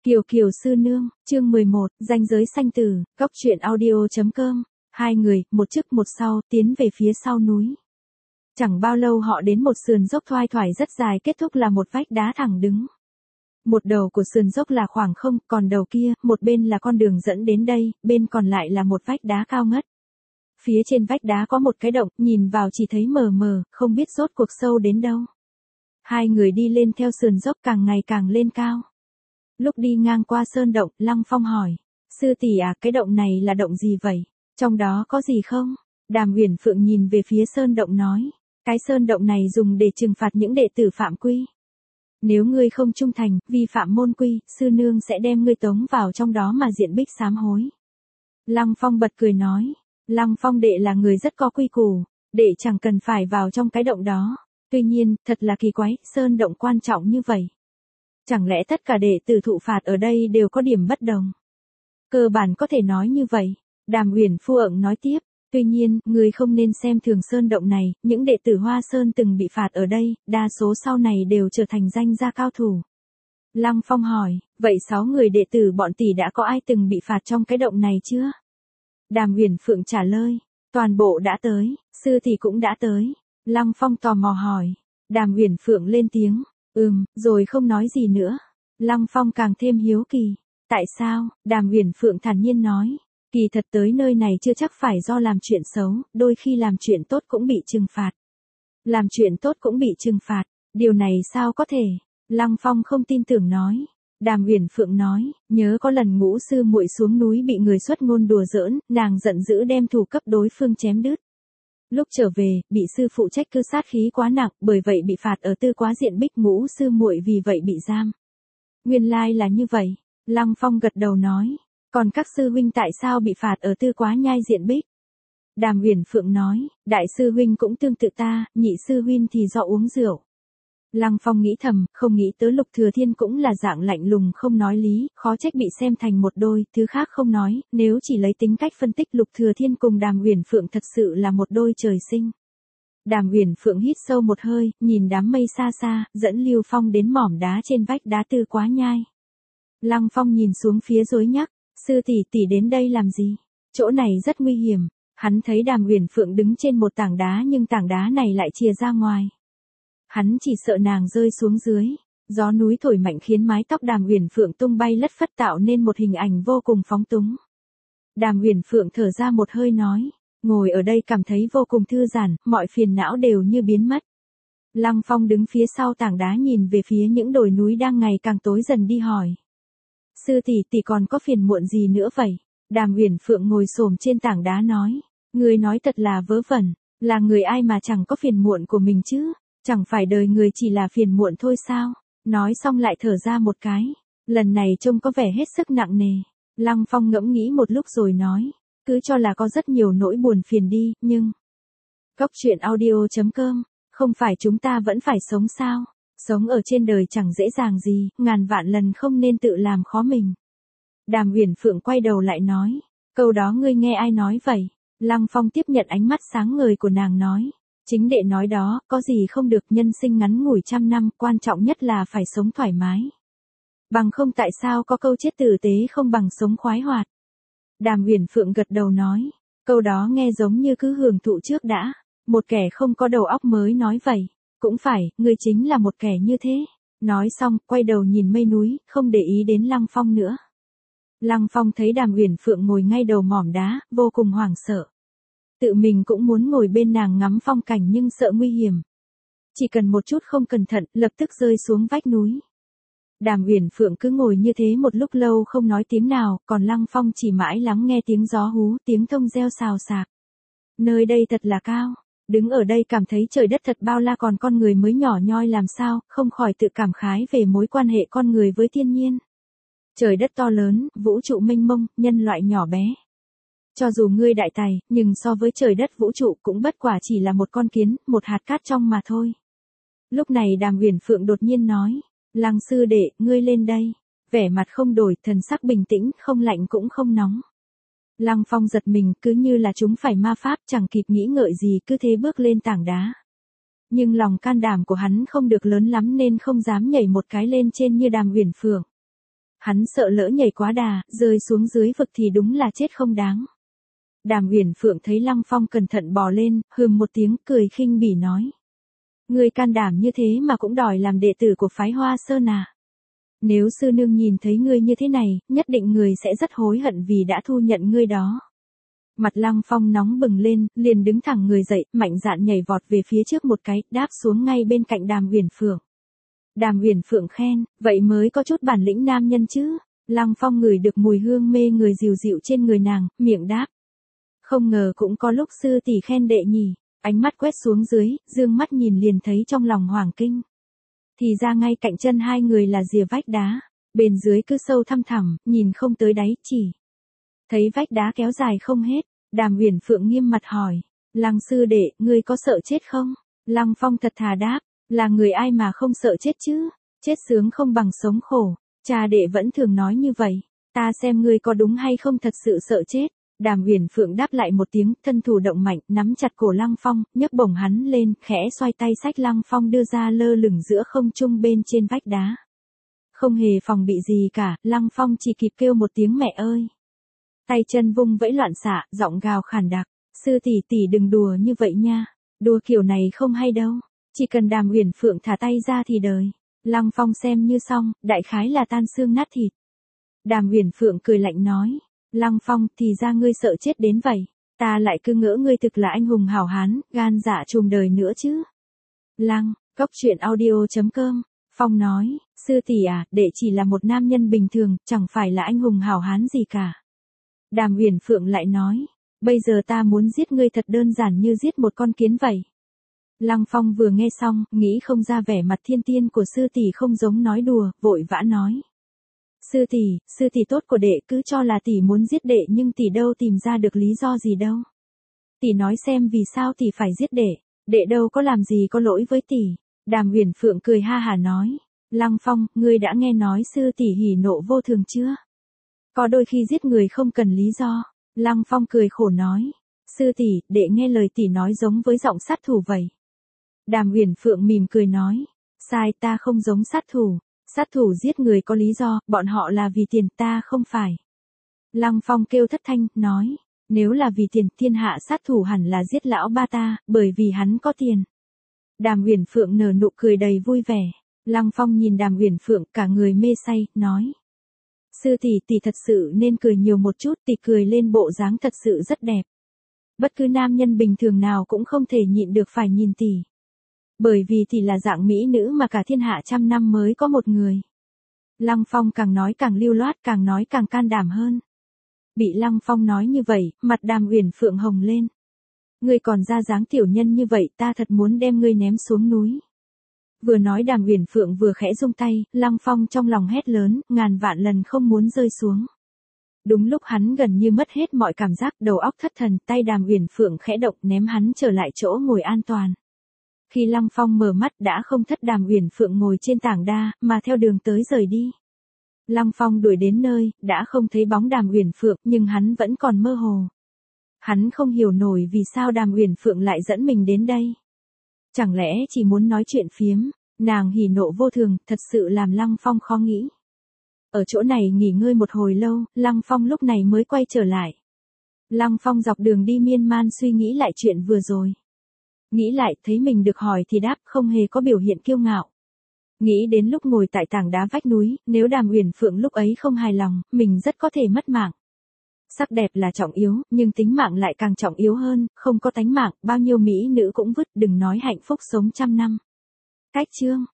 Kiều Kiều sư nương, chương 11, ranh giới sanh tử, góc truyện audio.com. Hai người, một trước một sau, tiến về phía sau núi. Chẳng bao lâu họ đến một sườn dốc thoai thoải rất dài, kết thúc là một vách đá thẳng đứng. Một đầu của sườn dốc là khoảng không, còn đầu kia, một bên là con đường dẫn đến đây, bên còn lại là một vách đá cao ngất. Phía trên vách đá có một cái động, nhìn vào chỉ thấy mờ mờ, không biết rốt cuộc sâu đến đâu. Hai người đi lên theo sườn dốc càng ngày càng lên cao. Lúc đi ngang qua sơn động, Lăng Phong hỏi, sư tỷ à, cái động này là động gì vậy? Trong đó có gì không? Đàm Uyển Phượng nhìn về phía sơn động nói, cái sơn động này dùng để trừng phạt những đệ tử phạm quy. Nếu ngươi không trung thành, vi phạm môn quy, sư nương sẽ đem ngươi tống vào trong đó mà diện bích sám hối. Lăng Phong bật cười nói, Lăng Phong đệ là người rất có quy củ, đệ chẳng cần phải vào trong cái động đó. Tuy nhiên, thật là kỳ quái, sơn động quan trọng như vậy. Chẳng lẽ tất cả đệ tử thụ phạt ở đây đều có điểm bất đồng? Cơ bản có thể nói như vậy. Đàm Uyển Phu ẩn nói tiếp, tuy nhiên, người không nên xem thường sơn động này, những đệ tử Hoa Sơn từng bị phạt ở đây, đa số sau này đều trở thành danh gia cao thủ. Lăng Phong hỏi, vậy 6 người đệ tử bọn tỷ đã có ai từng bị phạt trong cái động này chưa? Đàm Uyển Phượng trả lời, toàn bộ đã tới, sư tỷ cũng đã tới. Lăng Phong tò mò hỏi, Đàm Uyển Phượng lên tiếng, rồi không nói gì nữa. Lăng Phong càng thêm hiếu kỳ. Tại sao? Đàm Uyển Phượng thản nhiên nói. Kỳ thật tới nơi này chưa chắc phải do làm chuyện xấu, đôi khi làm chuyện tốt cũng bị trừng phạt. Làm chuyện tốt cũng bị trừng phạt, điều này sao có thể? Lăng Phong không tin tưởng nói. Đàm Uyển Phượng nói, nhớ có lần Ngũ sư muội xuống núi bị người xuất ngôn đùa giỡn, nàng giận dữ đem thủ cấp đối phương chém đứt. Lúc trở về, bị sư phụ trách cứ sát khí quá nặng, bởi vậy bị phạt ở Tư Quá Diện Bích, Ngũ sư muội vì vậy bị giam. Nguyên lai là như vậy. Lăng Phong gật đầu nói, còn các sư huynh tại sao bị phạt ở Tư Quá Nhai Diện Bích? Đàm Uyển Phượng nói, đại sư huynh cũng tương tự ta, nhị sư huynh thì do uống rượu. Lăng Phong nghĩ thầm, không nghĩ tới Lục Thừa Thiên cũng là dạng lạnh lùng không nói lý, khó trách bị xem thành một đôi, thứ khác không nói, nếu chỉ lấy tính cách phân tích Lục Thừa Thiên cùng Đàm Uyển Phượng thật sự là một đôi trời sinh. Đàm Uyển Phượng hít sâu một hơi, nhìn đám mây xa xa, dẫn Lưu Phong đến mỏm đá trên vách đá Tư Quá Nhai. Lăng Phong nhìn xuống phía rối nhắc, sư tỷ tỷ đến đây làm gì? Chỗ này rất nguy hiểm. Hắn thấy Đàm Uyển Phượng đứng trên một tảng đá nhưng tảng đá này lại chìa ra ngoài. Hắn chỉ sợ nàng rơi xuống dưới. Gió núi thổi mạnh khiến mái tóc Đàm Uyển Phượng tung bay lất phất tạo nên một hình ảnh vô cùng phóng túng. Đàm Uyển Phượng thở ra một hơi nói, ngồi ở đây cảm thấy vô cùng thư giãn, mọi phiền não đều như biến mất. Lăng Phong đứng phía sau tảng đá nhìn về phía những đồi núi đang ngày càng tối dần đi hỏi. Sư tỷ tỷ còn có phiền muộn gì nữa vậy? Đàm Uyển Phượng ngồi xổm trên tảng đá nói, người nói thật là vớ vẩn, là người ai mà chẳng có phiền muộn của mình chứ? Chẳng phải đời người chỉ là phiền muộn thôi sao? Nói xong lại thở ra một cái. Lần này trông có vẻ hết sức nặng nề. Lăng Phong ngẫm nghĩ một lúc rồi nói. Cứ cho là có rất nhiều nỗi buồn phiền đi, nhưng... Góc truyện audio.com. Không phải chúng ta vẫn phải sống sao? Sống ở trên đời chẳng dễ dàng gì, ngàn vạn lần không nên tự làm khó mình. Đàm Uyển Phượng quay đầu lại nói. Câu đó ngươi nghe ai nói vậy? Lăng Phong tiếp nhận ánh mắt sáng ngời của nàng nói. Chính đệ nói đó, có gì không được, nhân sinh ngắn ngủi 100 năm, quan trọng nhất là phải sống thoải mái. Bằng không tại sao có câu chết tử tế không bằng sống khoái hoạt. Đàm Uyển Phượng gật đầu nói, câu đó nghe giống như cứ hưởng thụ trước đã, một kẻ không có đầu óc mới nói vậy. Cũng phải, ngươi chính là một kẻ như thế. Nói xong, quay đầu nhìn mây núi, không để ý đến Lăng Phong nữa. Lăng Phong thấy Đàm Uyển Phượng ngồi ngay đầu mỏm đá, vô cùng hoảng sợ. Tự mình cũng muốn ngồi bên nàng ngắm phong cảnh nhưng sợ nguy hiểm. Chỉ cần một chút không cẩn thận, lập tức rơi xuống vách núi. Đàm Uyển Phượng cứ ngồi như thế một lúc lâu không nói tiếng nào, còn Lăng Phong chỉ mãi lắng nghe tiếng gió hú, tiếng thông reo xào xạc. Nơi đây thật là cao. Đứng ở đây cảm thấy trời đất thật bao la, còn con người mới nhỏ nhoi làm sao, không khỏi tự cảm khái về mối quan hệ con người với thiên nhiên. Trời đất to lớn, vũ trụ mênh mông, nhân loại nhỏ bé. Cho dù ngươi đại tài, nhưng so với trời đất vũ trụ cũng bất quả chỉ là một con kiến, một hạt cát trong mà thôi. Lúc này Đàm Uyển Phượng đột nhiên nói, Lăng sư đệ, ngươi lên đây. Vẻ mặt không đổi, thần sắc bình tĩnh, không lạnh cũng không nóng. Lăng Phong giật mình, cứ như là chúng phải ma pháp, chẳng kịp nghĩ ngợi gì, cứ thế bước lên tảng đá. Nhưng lòng can đảm của hắn không được lớn lắm nên không dám nhảy một cái lên trên như Đàm Uyển Phượng. Hắn sợ lỡ nhảy quá đà, rơi xuống dưới vực thì đúng là chết không đáng. Đàm Uyển Phượng thấy Lăng Phong cẩn thận bò lên, hừm một tiếng cười khinh bỉ nói. Ngươi can đảm như thế mà cũng đòi làm đệ tử của phái Hoa Sơn à? Nếu sư nương nhìn thấy ngươi như thế này, nhất định người sẽ rất hối hận vì đã thu nhận ngươi đó. Mặt Lăng Phong nóng bừng lên, liền đứng thẳng người dậy, mạnh dạn nhảy vọt về phía trước một cái, đáp xuống ngay bên cạnh Đàm Uyển Phượng. Đàm Uyển Phượng khen, vậy mới có chút bản lĩnh nam nhân chứ. Lăng Phong ngửi được mùi hương mê người dịu dịu trên người nàng, miệng đáp. Không ngờ cũng có lúc sư tỷ khen đệ nhỉ. Ánh mắt quét xuống dưới, dương mắt nhìn liền thấy trong lòng hoảng kinh. Thì ra ngay cạnh chân hai người là rìa vách đá, bên dưới cứ sâu thăm thẳm, nhìn không tới đáy, chỉ thấy vách đá kéo dài không hết. Đàm Uyển Phượng nghiêm mặt hỏi, Lăng sư đệ, ngươi có sợ chết không? Lăng Phong thật thà đáp, là người ai mà không sợ chết chứ, chết sướng không bằng sống khổ, cha đệ vẫn thường nói như vậy, ta xem ngươi có đúng hay không thật sự sợ chết. Đàm Uyển Phượng đáp lại một tiếng, thân thủ động mạnh, nắm chặt cổ Lăng Phong, nhấc bổng hắn lên, khẽ xoay tay xách Lăng Phong đưa ra lơ lửng giữa không trung bên trên vách đá. Không hề phòng bị gì cả, Lăng Phong chỉ kịp kêu một tiếng mẹ ơi. Tay chân vung vẫy loạn xạ, giọng gào khàn đặc, sư tỷ tỷ đừng đùa như vậy nha, đùa kiểu này không hay đâu, chỉ cần Đàm Uyển Phượng thả tay ra thì đời. Lăng Phong xem như xong, đại khái là tan xương nát thịt. Đàm Uyển Phượng cười lạnh nói. Lăng Phong, thì ra ngươi sợ chết đến vậy, ta lại cứ ngỡ ngươi thực là anh hùng hảo hán, gan dạ trùm đời nữa chứ. Lăng, Cốc Truyện Audio.com, Phong nói, sư tỷ à, đệ chỉ là một nam nhân bình thường, chẳng phải là anh hùng hảo hán gì cả. Đàm Uyển Phượng lại nói, bây giờ ta muốn giết ngươi thật đơn giản như giết một con kiến vậy. Lăng Phong vừa nghe xong, nghĩ không ra vẻ mặt thiên tiên của sư tỷ không giống nói đùa, vội vã nói. Sư tỷ tốt của đệ cứ cho là tỷ muốn giết đệ nhưng tỷ đâu tìm ra được lý do gì đâu. Tỷ nói xem vì sao tỷ phải giết đệ đâu có làm gì có lỗi với tỷ. Đàm Uyển Phượng cười ha hả nói, Lăng Phong, ngươi đã nghe nói sư tỷ hỉ nộ vô thường chưa? Có đôi khi giết người không cần lý do. Lăng Phong cười khổ nói, sư tỷ, đệ nghe lời tỷ nói giống với giọng sát thủ vậy. Đàm Uyển Phượng mỉm cười nói, sai, ta không giống sát thủ. Sát thủ giết người có lý do, bọn họ là vì tiền, ta không phải. Lăng Phong kêu thất thanh, nói, nếu là vì tiền, thiên hạ sát thủ hẳn là giết lão ba ta, bởi vì hắn có tiền. Đàm Uyển Phượng nở nụ cười đầy vui vẻ. Lăng Phong nhìn Đàm Uyển Phượng cả người mê say, nói. Sư tỷ thật sự nên cười nhiều một chút, tỷ cười lên bộ dáng thật sự rất đẹp. Bất cứ nam nhân bình thường nào cũng không thể nhịn được phải nhìn tỷ. Bởi vì tỷ là dạng mỹ nữ mà cả thiên hạ trăm năm mới có một người. Lăng Phong càng nói càng lưu loát, càng nói càng can đảm hơn. Bị Lăng Phong nói như vậy, mặt Đàm Uyển Phượng hồng lên. Ngươi còn ra dáng tiểu nhân như vậy, ta thật muốn đem ngươi ném xuống núi. Vừa nói Đàm Uyển Phượng vừa khẽ rung tay, Lăng Phong trong lòng hét lớn, ngàn vạn lần không muốn rơi xuống. Đúng lúc hắn gần như mất hết mọi cảm giác, đầu óc thất thần, tay Đàm Uyển Phượng khẽ động ném hắn trở lại chỗ ngồi an toàn. Khi Lăng Phong mở mắt đã không thất Đàm Uyển Phượng ngồi trên tảng đa, mà theo đường tới rời đi. Lăng Phong đuổi đến nơi, đã không thấy bóng Đàm Uyển Phượng, nhưng hắn vẫn còn mơ hồ. Hắn không hiểu nổi vì sao Đàm Uyển Phượng lại dẫn mình đến đây. Chẳng lẽ chỉ muốn nói chuyện phiếm, nàng hỉ nộ vô thường, thật sự làm Lăng Phong khó nghĩ. Ở chỗ này nghỉ ngơi một hồi lâu, Lăng Phong lúc này mới quay trở lại. Lăng Phong dọc đường đi miên man suy nghĩ lại chuyện vừa rồi. Nghĩ lại, thấy mình được hỏi thì đáp, không hề có biểu hiện kiêu ngạo. Nghĩ đến lúc ngồi tại tảng đá vách núi, nếu Đàm Uyển Phượng lúc ấy không hài lòng, mình rất có thể mất mạng. Sắc đẹp là trọng yếu, nhưng tính mạng lại càng trọng yếu hơn, không có tánh mạng, bao nhiêu mỹ nữ cũng vứt, đừng nói hạnh phúc sống trăm năm. Cách chương